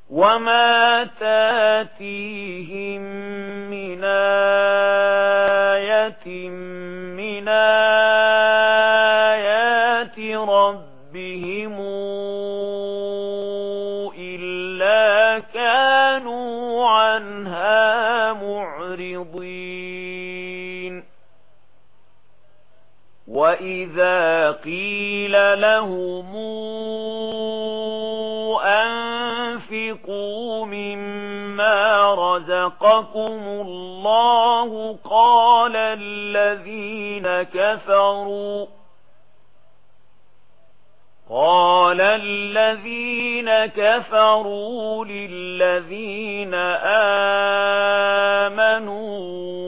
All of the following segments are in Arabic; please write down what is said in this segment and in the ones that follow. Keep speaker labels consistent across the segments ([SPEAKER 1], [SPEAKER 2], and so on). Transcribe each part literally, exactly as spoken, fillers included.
[SPEAKER 1] وما تاتيهم من آية من آيات ربهم إلا كانوا عنها معرضين. وإذا قيل لهم أنفقوا مما رزقكم الله قال الذين كفروا قال الذين كفروا للذين آمنوا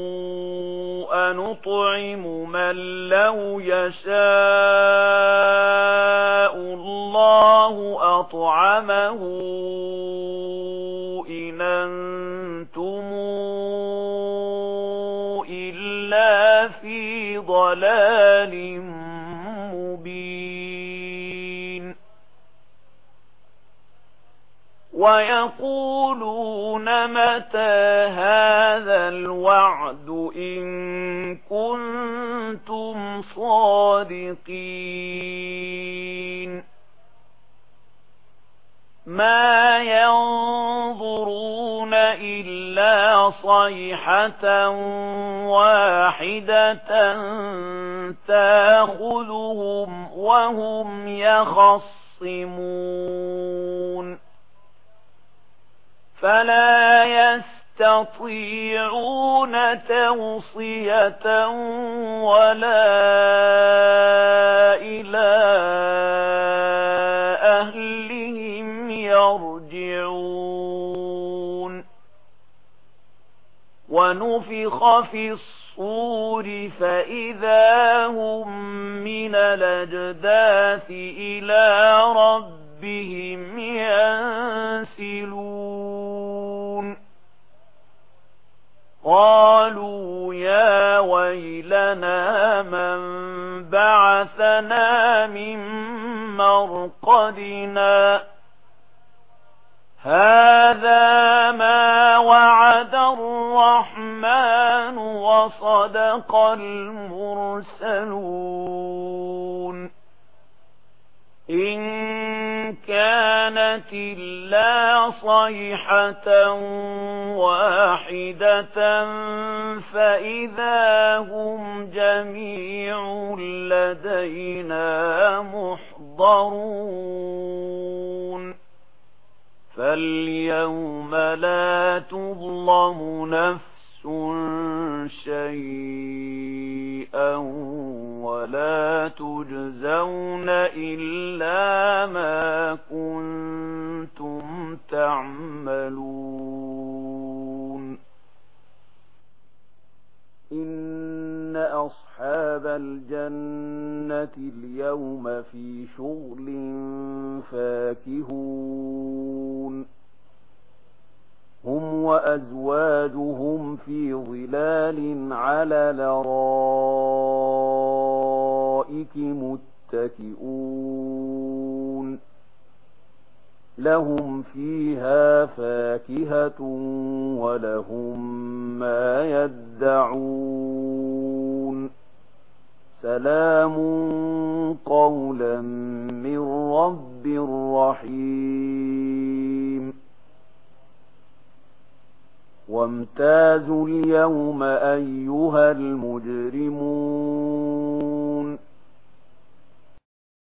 [SPEAKER 1] أنطعم من لو يشاء الله أطعمه إن أنتم إلا في ضلال مبين. ويقولون متى هذا الوعد إن كنتم صادقين. ما ينظرون إلا صيحة واحدة تأخذهم وهم يخصمون فلا يستطيعون توصية ولا إلى أهلهم يرجعون. ونفخ في الصور فإذا هم من الأجداث إلى ربهم ينسلون. قالوا يا ويلنا من بعثنا من مرقدنا هذا ما وعد الرحمن وصدق المرسلون. إن كانت إلا صيحة واحدة فإذا هم جميع لدينا محضرون. فاليوم لا تظلم نفس شيئا ولا تجزون إلا ما كنتم تعملون. إن أصحاب الجنة اليوم في شغل فاكهون هم وأزواجهم في ظلال على الأرائك متكئون لهم فيها فاكهة ولهم ما يدعون. سلام قولا من رب رحيم. وامتازوا اليوم أيها المجرمون